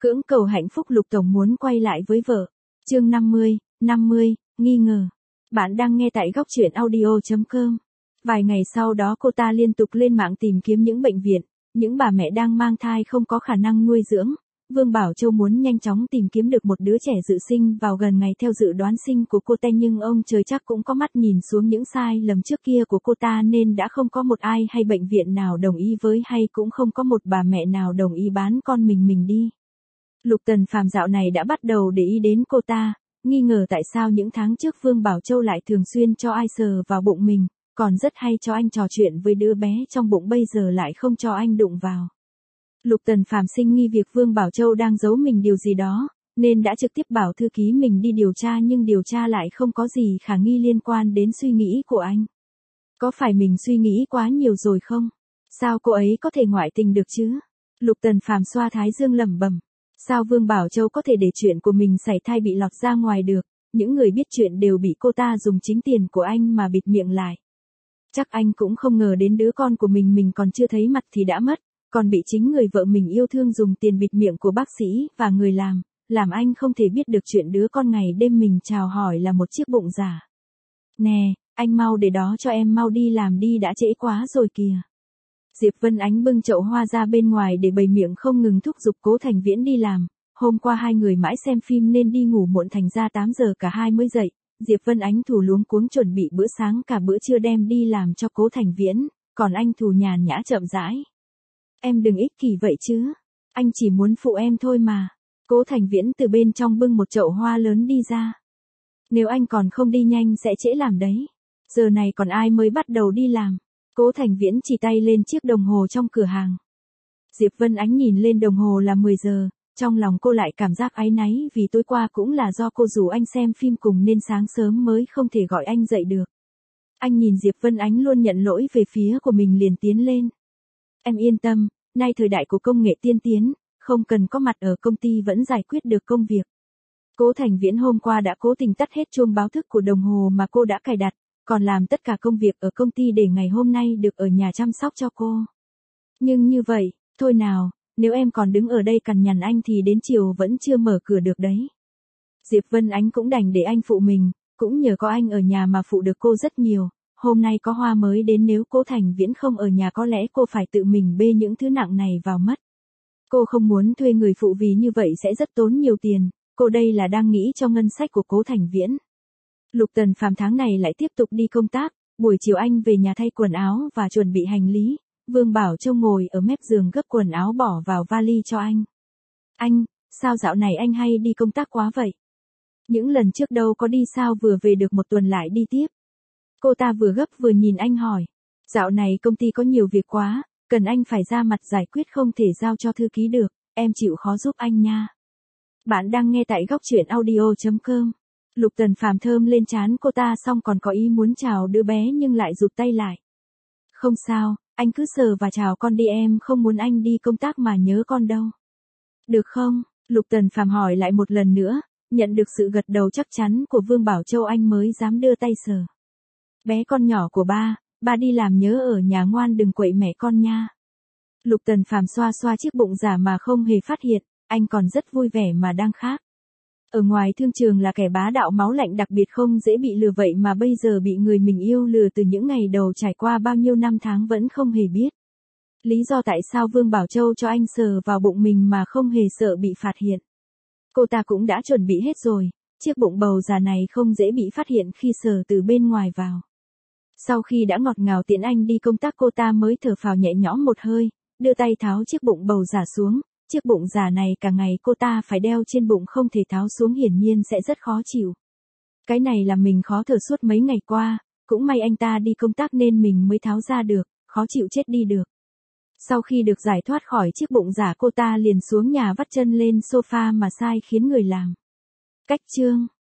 Cưỡng cầu hạnh phúc Lục Tổng muốn quay lại với vợ. Chương 50, nghi ngờ. Bạn đang nghe tại góc truyện audio.com. Vài ngày sau đó cô ta liên tục lên mạng tìm kiếm những bệnh viện, những bà mẹ đang mang thai không có khả năng nuôi dưỡng. Vương Bảo Châu muốn nhanh chóng tìm kiếm được một đứa trẻ dự sinh vào gần ngày theo dự đoán sinh của cô ta, nhưng ông trời chắc cũng có mắt nhìn xuống những sai lầm trước kia của cô ta nên đã không có một ai hay bệnh viện nào đồng ý với, hay cũng không có một bà mẹ nào đồng ý bán con mình đi. Lục Tần Phàm dạo này đã bắt đầu để ý đến cô ta, nghi ngờ tại sao những tháng trước Vương Bảo Châu lại thường xuyên cho ai sờ vào bụng mình, còn rất hay cho anh trò chuyện với đứa bé trong bụng, bây giờ lại không cho anh đụng vào. Lục Tần Phàm sinh nghi việc Vương Bảo Châu đang giấu mình điều gì đó, nên đã trực tiếp bảo thư ký mình đi điều tra, nhưng điều tra lại không có gì khả nghi liên quan đến suy nghĩ của anh. Có phải mình suy nghĩ quá nhiều rồi không? Sao cô ấy có thể ngoại tình được chứ? Lục Tần Phàm xoa thái dương lẩm bẩm. Sao Vương Bảo Châu có thể để chuyện của mình sảy thai bị lọt ra ngoài được? Những người biết chuyện đều bị cô ta dùng chính tiền của anh mà bịt miệng lại. Chắc anh cũng không ngờ đến đứa con của mình còn chưa thấy mặt thì đã mất, còn bị chính người vợ mình yêu thương dùng tiền bịt miệng của bác sĩ và người làm anh không thể biết được chuyện đứa con ngày đêm mình chào hỏi là một chiếc bụng giả. Nè, anh mau để đó cho em, mau đi làm đi, đã trễ quá rồi kìa. Diệp Vân Ánh bưng chậu hoa ra bên ngoài để bày miệng không ngừng thúc giục Cố Thành Viễn đi làm. Hôm qua hai người mãi xem phim nên đi ngủ muộn, thành ra 8 giờ cả hai mới dậy. Diệp Vân Ánh thủ luống cuống chuẩn bị bữa sáng cả bữa trưa đem đi làm cho Cố Thành Viễn, còn anh thủ nhàn nhã chậm rãi. Em đừng ích kỷ vậy chứ, anh chỉ muốn phụ em thôi mà. Cố Thành Viễn từ bên trong bưng một chậu hoa lớn đi ra. Nếu anh còn không đi nhanh sẽ trễ làm đấy. Giờ này còn ai mới bắt đầu đi làm. Cố Thành Viễn chỉ tay lên chiếc đồng hồ trong cửa hàng. Diệp Vân Ánh nhìn lên đồng hồ là 10 giờ, trong lòng cô lại cảm giác áy náy vì tối qua cũng là do cô rủ anh xem phim cùng nên sáng sớm mới không thể gọi anh dậy được. Anh nhìn Diệp Vân Ánh luôn nhận lỗi về phía của mình liền tiến lên. Em yên tâm, nay thời đại của công nghệ tiên tiến, không cần có mặt ở công ty vẫn giải quyết được công việc. Cố Thành Viễn hôm qua đã cố tình tắt hết chuông báo thức của đồng hồ mà cô đã cài đặt, còn làm tất cả công việc ở công ty để ngày hôm nay được ở nhà chăm sóc cho cô. Nhưng như vậy, thôi nào, nếu em còn đứng ở đây cằn nhằn anh thì đến chiều vẫn chưa mở cửa được đấy. Diệp Vân Ánh cũng đành để anh phụ mình, cũng nhờ có anh ở nhà mà phụ được cô rất nhiều. Hôm nay có hoa mới đến, nếu Cố Thành Viễn không ở nhà có lẽ cô phải tự mình bê những thứ nặng này vào mất. Cô không muốn thuê người phụ vì như vậy sẽ rất tốn nhiều tiền, cô đây là đang nghĩ cho ngân sách của Cố Thành Viễn. Lục Tần Phàm tháng này lại tiếp tục đi công tác, buổi chiều anh về nhà thay quần áo và chuẩn bị hành lý. Vương Bảo Châu ngồi ở mép giường gấp quần áo bỏ vào vali cho anh. Anh, sao dạo này anh hay đi công tác quá vậy? Những lần trước đâu có đi, sao vừa về được một tuần lại đi tiếp? Cô ta vừa gấp vừa nhìn anh hỏi. Dạo này công ty có nhiều việc quá, cần anh phải ra mặt giải quyết, không thể giao cho thư ký được, em chịu khó giúp anh nha. Bạn đang nghe tại góc truyện audio.com. Lục Tần Phàm thơm lên trán cô ta xong còn có ý muốn chào đứa bé nhưng lại rụt tay lại. Không sao, anh cứ sờ và chào con đi, em không muốn anh đi công tác mà nhớ con đâu. Được không? Lục Tần Phàm hỏi lại một lần nữa, nhận được sự gật đầu chắc chắn của Vương Bảo Châu anh mới dám đưa tay sờ. Bé con nhỏ của ba đi làm nhớ ở nhà ngoan đừng quậy mẹ con nha. Lục Tần Phàm xoa xoa chiếc bụng giả mà không hề phát hiện, anh còn rất vui vẻ mà đang khác. Ở ngoài thương trường là kẻ bá đạo máu lạnh đặc biệt không dễ bị lừa, vậy mà bây giờ bị người mình yêu lừa từ những ngày đầu, trải qua bao nhiêu năm tháng vẫn không hề biết. Lý do tại sao Vương Bảo Châu cho anh sờ vào bụng mình mà không hề sợ bị phát hiện. Cô ta cũng đã chuẩn bị hết rồi, chiếc bụng bầu già này không dễ bị phát hiện khi sờ từ bên ngoài vào. Sau khi đã ngọt ngào tiễn anh đi công tác, cô ta mới thở phào nhẹ nhõm một hơi, đưa tay tháo chiếc bụng bầu giả xuống. Chiếc bụng giả này cả ngày cô ta phải đeo trên bụng không thể tháo xuống, hiển nhiên sẽ rất khó chịu. Cái này làm mình khó thở suốt mấy ngày qua, cũng may anh ta đi công tác nên mình mới tháo ra được, khó chịu chết đi được. Sau khi được giải thoát khỏi chiếc bụng giả, cô ta liền xuống nhà vắt chân lên sofa mà sai khiến người làm. Cách chương